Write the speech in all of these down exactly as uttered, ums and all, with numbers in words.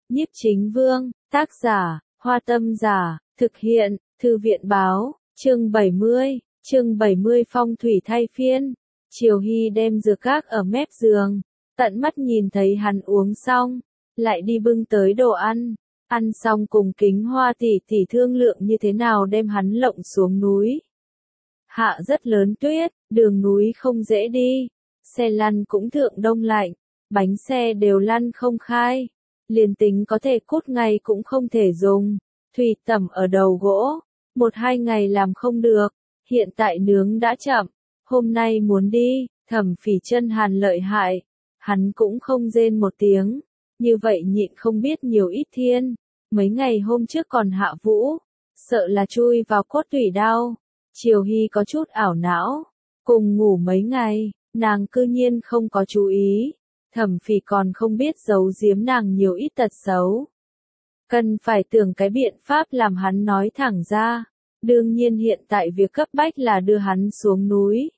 Nhiếp Chính Vương, tác giả, Hoa Tâm Giả, thực hiện, Thư viện báo, chương bảy mươi, chương bảy mươi phong thủy thay phiên. Triều Hy đem dược các ở mép giường, tận mắt nhìn thấy hắn uống xong, lại đi bưng tới đồ ăn, ăn xong cùng Kính Hoa tỷ tỷ thương lượng như thế nào đem hắn lộng xuống núi. Hạ rất lớn tuyết, đường núi không dễ đi, xe lăn cũng thượng đông lạnh, bánh xe đều lăn không khai, liền tính có thể cút ngày cũng không thể dùng, thủy tẩm ở đầu gỗ, một hai ngày làm không được, hiện tại nướng đã chậm, hôm nay muốn đi, Thẩm Phỉ chân hàn lợi hại, hắn cũng không rên một tiếng, như vậy nhịn không biết nhiều ít thiên, mấy ngày hôm trước còn hạ vũ, sợ là chui vào cốt tủy đau. Triều Hy có chút ảo não, cùng ngủ mấy ngày, nàng cư nhiên không có chú ý, Thẩm Phỉ còn không biết giấu giếm nàng nhiều ít tật xấu. Cần phải tưởng cái biện pháp làm hắn nói thẳng ra, đương nhiên hiện tại việc cấp bách là đưa hắn xuống núi.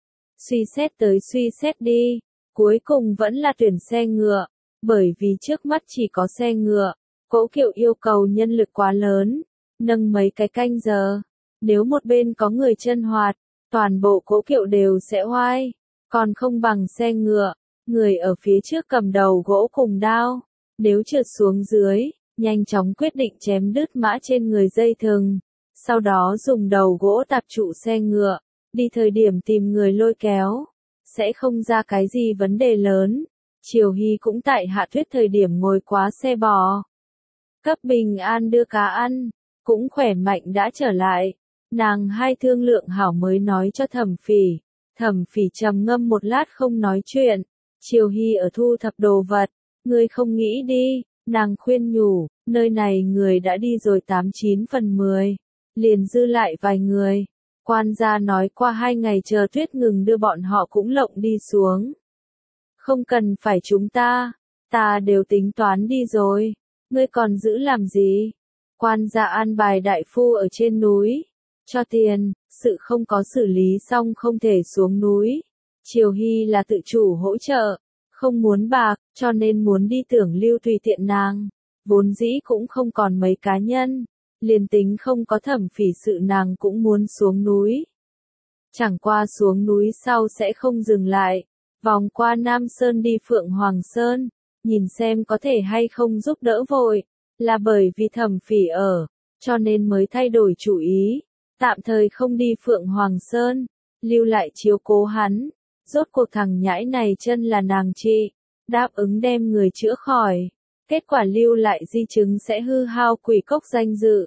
Suy xét tới suy xét đi, cuối cùng vẫn là tuyển xe ngựa, bởi vì trước mắt chỉ có xe ngựa, cỗ kiệu yêu cầu nhân lực quá lớn, nâng mấy cái canh giờ. Nếu một bên có người chân hoạt, toàn bộ cỗ kiệu đều sẽ oai, còn không bằng xe ngựa, người ở phía trước cầm đầu gỗ cùng đao, nếu trượt xuống dưới, nhanh chóng quyết định chém đứt mã trên người dây thừng, sau đó dùng đầu gỗ tạp trụ xe ngựa, đi thời điểm tìm người lôi kéo, sẽ không ra cái gì vấn đề lớn. Triều Hy cũng tại hạ tuyết thời điểm ngồi quá xe bò, cấp Bình An đưa cá ăn, cũng khỏe mạnh đã trở lại. Nàng hai thương lượng hảo mới nói cho Thẩm Phỉ, Thẩm Phỉ trầm ngâm một lát không nói chuyện, Triều Hy ở thu thập đồ vật, ngươi không nghĩ đi, nàng khuyên nhủ, nơi này người đã đi rồi tám chín phần mười, liền dư lại vài người, quan gia nói qua hai ngày chờ tuyết ngừng đưa bọn họ cũng lộng đi xuống. Không cần phải chúng ta, ta đều tính toán đi rồi, ngươi còn giữ làm gì? Quan gia an bài đại phu ở trên núi. Cho tiền, sự không có xử lý xong không thể xuống núi. Triều Hy là tự chủ hỗ trợ, không muốn bạc, cho nên muốn đi tưởng lưu tùy tiện nàng. Vốn dĩ cũng không còn mấy cá nhân, liền tính không có Thẩm Phỉ sự nàng cũng muốn xuống núi. Chẳng qua xuống núi sau sẽ không dừng lại, vòng qua Nam Sơn đi Phượng Hoàng Sơn, nhìn xem có thể hay không giúp đỡ vội, là bởi vì Thẩm Phỉ ở, cho nên mới thay đổi chủ ý. Tạm thời không đi Phượng Hoàng Sơn, lưu lại chiếu cố hắn, rốt cuộc thằng nhãi này chân là nàng trị, đáp ứng đem người chữa khỏi, kết quả lưu lại di chứng sẽ hư hao Quỷ Cốc danh dự.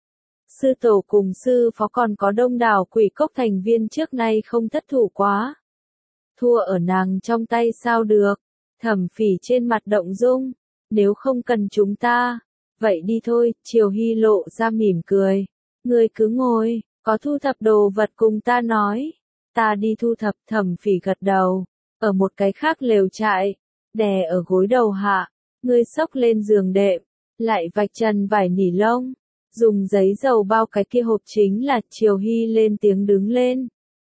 Sư tổ cùng sư phó còn có đông đảo Quỷ Cốc thành viên trước nay không thất thủ quá. Thua ở nàng trong tay sao được, Thẩm Phỉ trên mặt động dung, nếu không cần chúng ta, vậy đi thôi, Triều Hy lộ ra mỉm cười. Ngươi cứ ngồi, có thu thập đồ vật cùng ta nói. Ta đi thu thập. Thẩm Phỉ gật đầu, ở một cái khác lều trại, đè ở gối đầu hạ, ngươi xốc lên giường đệm, lại vạch trần vải nỉ lông, dùng giấy dầu bao cái kia hộp chính là. Triều Hy lên tiếng đứng lên,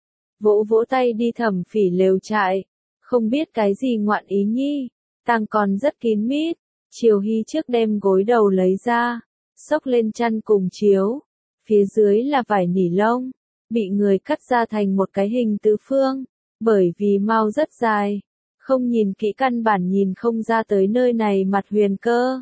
vỗ vỗ tay đi Thẩm Phỉ lều trại, không biết cái gì ngoạn ý nhi, tang còn rất kín mít. Triều Hy trước đem gối đầu lấy ra, xốc lên chăn cùng chiếu. Phía dưới là vải nỉ lông, bị người cắt ra thành một cái hình tứ phương, bởi vì mau rất dài, không nhìn kỹ căn bản nhìn không ra tới nơi này mặt huyền cơ.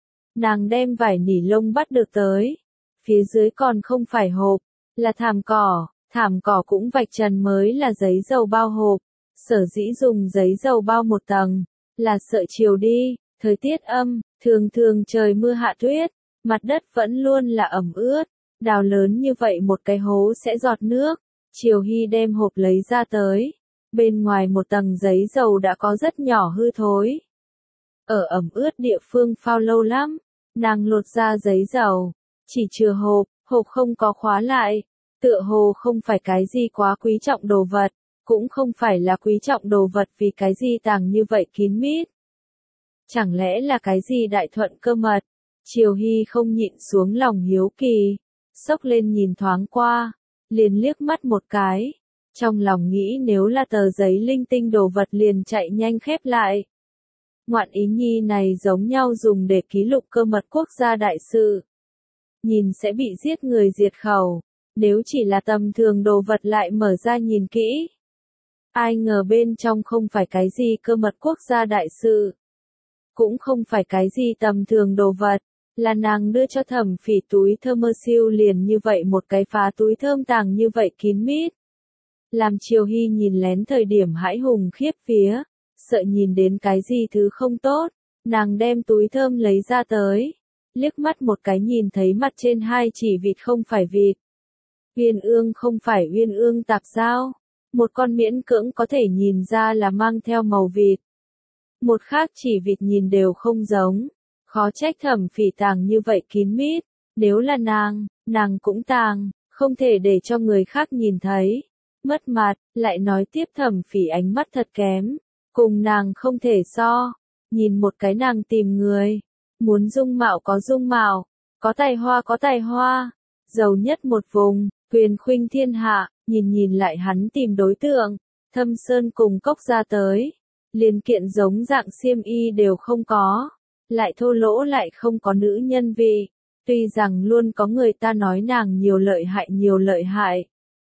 Nàng đem vải nỉ lông bắt được tới, phía dưới còn không phải hộp, là thảm cỏ, thảm cỏ cũng vạch trần mới là giấy dầu bao hộp, sở dĩ dùng giấy dầu bao một tầng, là sợ chiều đi, thời tiết âm, thường thường trời mưa hạ tuyết, mặt đất vẫn luôn là ẩm ướt. Đào lớn như vậy một cái hố sẽ giọt nước. Triều Hy đem hộp lấy ra tới, bên ngoài một tầng giấy dầu đã có rất nhỏ hư thối. Ở ẩm ướt địa phương phao lâu lắm, nàng lột ra giấy dầu, chỉ chừa hộp, hộp không có khóa lại, tựa hồ không phải cái gì quá quý trọng đồ vật, cũng không phải là quý trọng đồ vật vì cái gì tàng như vậy kín mít. Chẳng lẽ là cái gì đại thuận cơ mật? Triều Hy không nhịn xuống lòng hiếu kỳ. Xốc lên nhìn thoáng qua, liền liếc mắt một cái, trong lòng nghĩ nếu là tờ giấy linh tinh đồ vật liền chạy nhanh khép lại. Ngoạn ý nhi này giống nhau dùng để ký lục cơ mật quốc gia đại sự. Nhìn sẽ bị giết người diệt khẩu, nếu chỉ là tầm thường đồ vật lại mở ra nhìn kỹ. Ai ngờ bên trong không phải cái gì cơ mật quốc gia đại sự. Cũng không phải cái gì tầm thường đồ vật, là nàng đưa cho Thẩm Phỉ túi thơm mơ siêu liền như vậy một cái phá túi thơm tàng như vậy kín mít. Làm Triều Hy nhìn lén thời điểm hãi hùng khiếp vía, sợ nhìn đến cái gì thứ không tốt, nàng đem túi thơm lấy ra tới, liếc mắt một cái nhìn thấy mặt trên hai chỉ vịt không phải vịt. Uyên ương không phải uyên ương tạp sao, một con miễn cưỡng có thể nhìn ra là mang theo màu vịt. Một khác chỉ vịt nhìn đều không giống, khó trách Thẩm Phỉ tàng như vậy kín mít, nếu là nàng, nàng cũng tàng, không thể để cho người khác nhìn thấy. Mất mặt, lại nói tiếp Thẩm Phỉ ánh mắt thật kém, cùng nàng không thể so, nhìn một cái nàng tìm người, muốn dung mạo có dung mạo, có tài hoa có tài hoa, giàu nhất một vùng, quyền khuynh thiên hạ, nhìn nhìn lại hắn tìm đối tượng, Thâm Sơn cùng Cốc ra tới, liền kiện giống dạng xiêm y đều không có, lại thô lỗ lại không có nữ nhân vị, tuy rằng luôn có người ta nói nàng nhiều lợi hại nhiều lợi hại,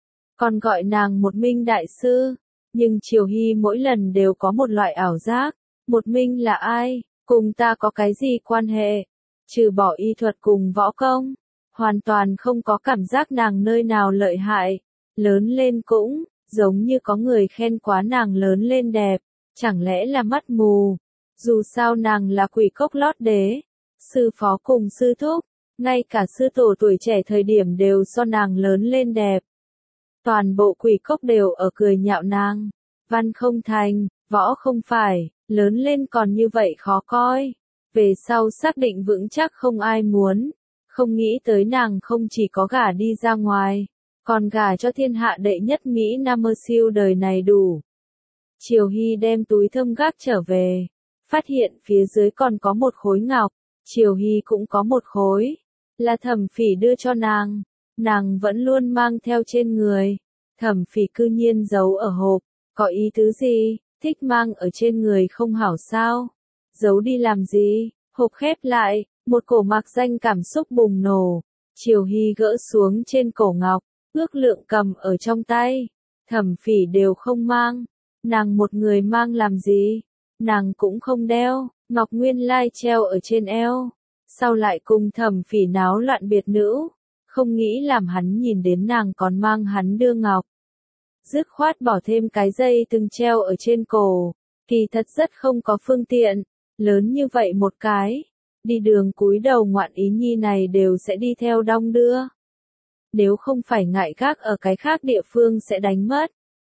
còn gọi nàng một minh đại sư, nhưng Triều Hy mỗi lần đều có một loại ảo giác, một minh là ai, cùng ta có cái gì quan hệ, trừ bỏ y thuật cùng võ công, hoàn toàn không có cảm giác nàng nơi nào lợi hại, lớn lên cũng, giống như có người khen quá nàng lớn lên đẹp, chẳng lẽ là mắt mù, dù sao nàng là Quỷ Cốc lót đế, sư phó cùng sư thúc, ngay cả sư tổ tuổi trẻ thời điểm đều so nàng lớn lên đẹp. Toàn bộ Quỷ Cốc đều ở cười nhạo nàng, văn không thành, võ không phải, lớn lên còn như vậy khó coi, về sau xác định vững chắc không ai muốn, không nghĩ tới nàng không chỉ có gả đi ra ngoài, còn gả cho thiên hạ đệ nhất Mỹ Nam mơ siêu đời này đủ. Triều Hy đem túi thơm gác trở về, phát hiện phía dưới còn có một khối ngọc, Triều Hy cũng có một khối, là Thẩm Phỉ đưa cho nàng, nàng vẫn luôn mang theo trên người, Thẩm Phỉ cư nhiên giấu ở hộp, có ý tứ gì, thích mang ở trên người không hảo sao, giấu đi làm gì, hộp khép lại, một cổ mạc danh cảm xúc bùng nổ, Triều Hy gỡ xuống trên cổ ngọc, ước lượng cầm ở trong tay, Thẩm Phỉ đều không mang. Nàng một người mang làm gì? Nàng cũng không đeo, ngọc nguyên lai treo ở trên eo. Sau lại cùng Thẩm Phỉ náo loạn biệt nữ, không nghĩ làm hắn nhìn đến nàng còn mang hắn đưa ngọc. Dứt khoát bỏ thêm cái dây từng treo ở trên cổ, kỳ thật rất không có phương tiện, lớn như vậy một cái, đi đường cúi đầu ngoạn ý nhi này đều sẽ đi theo đong đưa. Nếu không phải ngại gác ở cái khác địa phương sẽ đánh mất.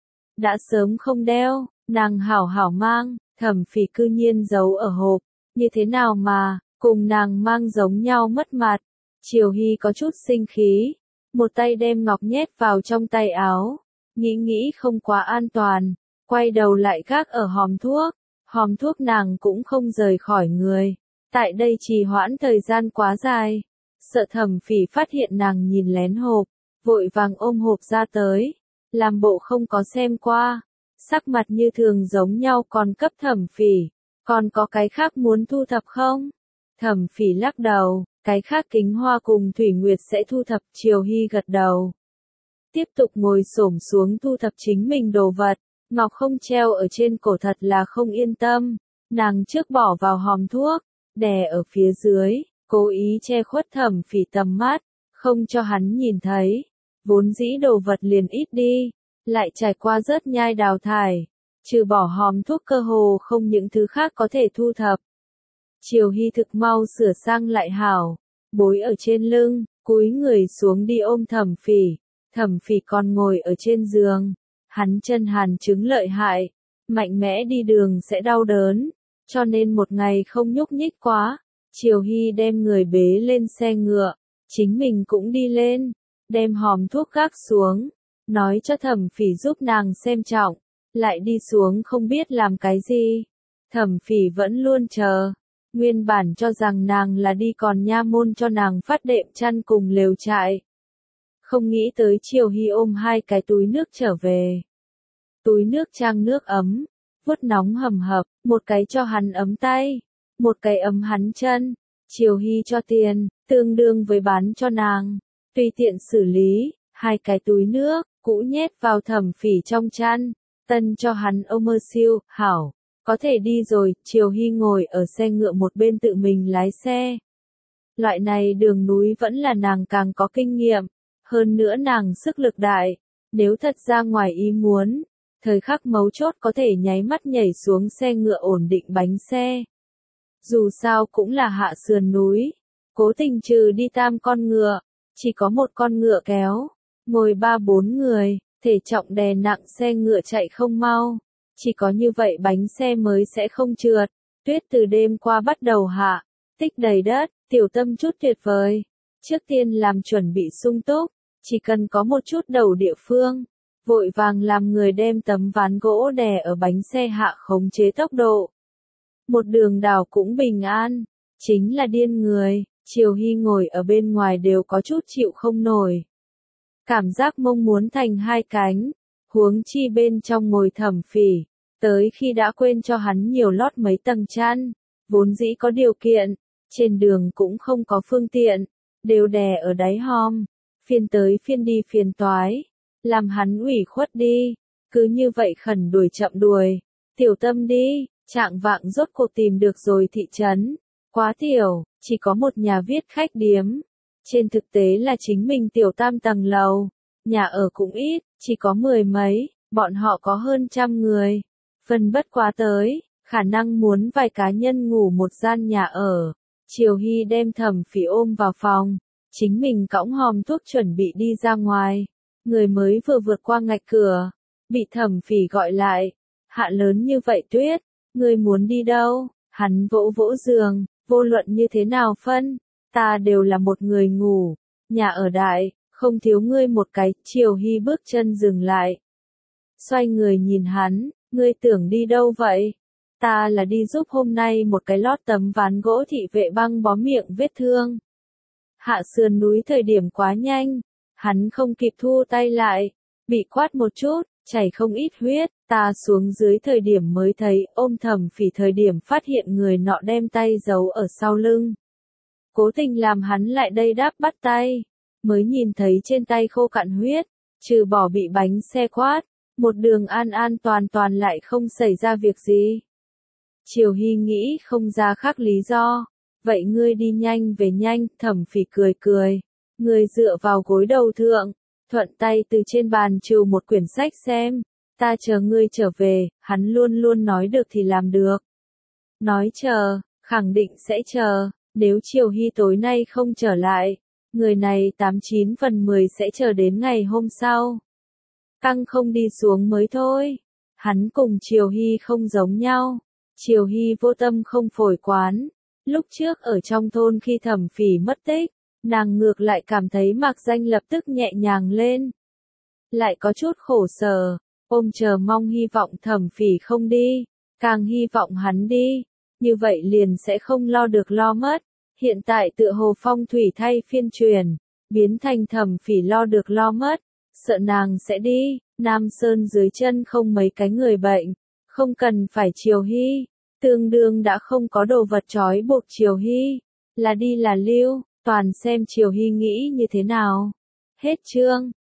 Đã sớm không đeo, nàng hảo hảo mang, Thẩm Phỉ cư nhiên giấu ở hộp, như thế nào mà, cùng nàng mang giống nhau mất mặt. Triều Hy có chút sinh khí, một tay đem ngọc nhét vào trong tay áo, nghĩ nghĩ không quá an toàn, quay đầu lại gác ở hòm thuốc, hòm thuốc nàng cũng không rời khỏi người, tại đây trì hoãn thời gian quá dài, sợ Thẩm Phỉ phát hiện nàng nhìn lén hộp, vội vàng ôm hộp ra tới. Làm bộ không có xem qua, sắc mặt như thường giống nhau còn cấp Thẩm Phỉ, còn có cái khác muốn thu thập không? Thẩm Phỉ lắc đầu, cái khác Kính Hoa cùng Thủy Nguyệt sẽ thu thập. Triều Hy gật đầu. Tiếp tục ngồi xổm xuống thu thập chính mình đồ vật, ngọc không treo ở trên cổ thật là không yên tâm, nàng trước bỏ vào hòm thuốc, đè ở phía dưới, cố ý che khuất Thẩm Phỉ tầm mắt, không cho hắn nhìn thấy. Vốn dĩ đồ vật liền ít đi, lại trải qua rớt nhai đào thải, trừ bỏ hòm thuốc cơ hồ không những thứ khác có thể thu thập. Triều Hy thực mau sửa sang lại hảo, bối ở trên lưng, cúi người xuống đi ôm Thẩm Phỉ, Thẩm Phỉ còn ngồi ở trên giường, hắn chân hàn chứng lợi hại, mạnh mẽ đi đường sẽ đau đớn, cho nên một ngày không nhúc nhích quá, Triều Hy đem người bế lên xe ngựa, chính mình cũng đi lên. Đem hòm thuốc gác xuống, nói cho Thẩm Phỉ giúp nàng xem trọng, lại đi xuống không biết làm cái gì. Thẩm Phỉ vẫn luôn chờ, nguyên bản cho rằng nàng là đi còn nha môn cho nàng phát đệm chăn cùng lều trại. Không nghĩ tới Triều Hy ôm hai cái túi nước trở về. Túi nước trang nước ấm, vuốt nóng hầm hập, một cái cho hắn ấm tay, một cái ấm hắn chân. Triều Hy cho tiền, tương đương với bán cho nàng, tùy tiện xử lý, hai cái túi nước, cũ nhét vào Thẩm Phỉ trong chăn, tân cho hắn ôm mơ siêu, hảo, có thể đi rồi. Triều Hy ngồi ở xe ngựa một bên tự mình lái xe. Loại này đường núi vẫn là nàng càng có kinh nghiệm, hơn nữa nàng sức lực đại, nếu thật ra ngoài ý muốn, thời khắc mấu chốt có thể nháy mắt nhảy xuống xe ngựa ổn định bánh xe. Dù sao cũng là hạ sườn núi, cố tình trừ đi tam con ngựa, chỉ có một con ngựa kéo, ngồi ba bốn người, thể trọng đè nặng xe ngựa chạy không mau, chỉ có như vậy bánh xe mới sẽ không trượt. Tuyết từ đêm qua bắt đầu hạ, tích đầy đất, Tiểu Tâm chút tuyệt vời. Trước tiên làm chuẩn bị sung túc, chỉ cần có một chút đầu địa phương, vội vàng làm người đem tấm ván gỗ đè ở bánh xe hạ khống chế tốc độ. Một đường đảo cũng bình an, chính là điên người. Triều Hy ngồi ở bên ngoài đều có chút chịu không nổi. Cảm giác mông muốn thành hai cánh, huống chi bên trong ngồi Thẩm Phỉ, tới khi đã quên cho hắn nhiều lót mấy tầng chăn, vốn dĩ có điều kiện, trên đường cũng không có phương tiện, đều đè ở đáy hòm, phiên tới phiên đi phiền toái, làm hắn ủy khuất đi, cứ như vậy khẩn đuổi chậm đuổi. Tiểu Tâm đi, trạng vạng rốt cuộc tìm được rồi thị trấn, quá tiểu, chỉ có một nhà viết khách điếm, trên thực tế là chính mình tiểu tam tầng lầu, nhà ở cũng ít, chỉ có mười mấy, bọn họ có hơn trăm người, phần bất quá tới, khả năng muốn vài cá nhân ngủ một gian nhà ở. Triều Hy đem Thẩm Phỉ ôm vào phòng, chính mình cõng hòm thuốc chuẩn bị đi ra ngoài, người mới vừa vượt qua ngạch cửa, bị Thẩm Phỉ gọi lại, hạ lớn như vậy tuyết, ngươi muốn đi đâu? Hắn vỗ vỗ giường, vô luận như thế nào phân, ta đều là một người ngủ, nhà ở đại, không thiếu ngươi một cái. Triều Hy bước chân dừng lại, xoay người nhìn hắn, ngươi tưởng đi đâu vậy? Ta là đi giúp hôm nay một cái lót tấm ván gỗ thị vệ băng bó miệng vết thương. Hạ sườn núi thời điểm quá nhanh, hắn không kịp thu tay lại, bị quát một chút, chảy không ít huyết, ta xuống dưới thời điểm mới thấy, ôm Thẩm Phỉ thời điểm phát hiện người nọ đem tay giấu ở sau lưng. Cố tình làm hắn lại đây đáp bắt tay, mới nhìn thấy trên tay khô cạn huyết, trừ bỏ bị bánh xe quát, một đường an an toàn toàn lại không xảy ra việc gì. Triều Hy nghĩ không ra khác lý do, vậy ngươi đi nhanh về nhanh. Thẩm Phỉ cười cười, người dựa vào gối đầu thượng, thuận tay từ trên bàn trừ một quyển sách xem, ta chờ ngươi trở về. Hắn luôn luôn nói được thì làm được, nói chờ, khẳng định sẽ chờ, nếu Triều Hy tối nay không trở lại, người này tám chín phần mười sẽ chờ đến ngày hôm sau. Căng không đi xuống mới thôi. Hắn cùng Triều Hy không giống nhau. Triều Hy vô tâm không phổi quán. Lúc trước ở trong thôn khi Thẩm Phỉ mất tích, nàng ngược lại cảm thấy Mạc Danh lập tức nhẹ nhàng lên. Lại có chút khổ sở, ôm chờ mong hy vọng Thẩm Phỉ không đi, càng hy vọng hắn đi, như vậy liền sẽ không lo được lo mất. Hiện tại tựa hồ phong thủy thay phiên truyền, biến thành Thẩm Phỉ lo được lo mất, sợ nàng sẽ đi. Nam Sơn dưới chân không mấy cái người bệnh, không cần phải Triều Hy, tương đương đã không có đồ vật trói buộc Triều Hy, là đi là lưu, toàn xem Triều Hy nghĩ như thế nào. Hết chương.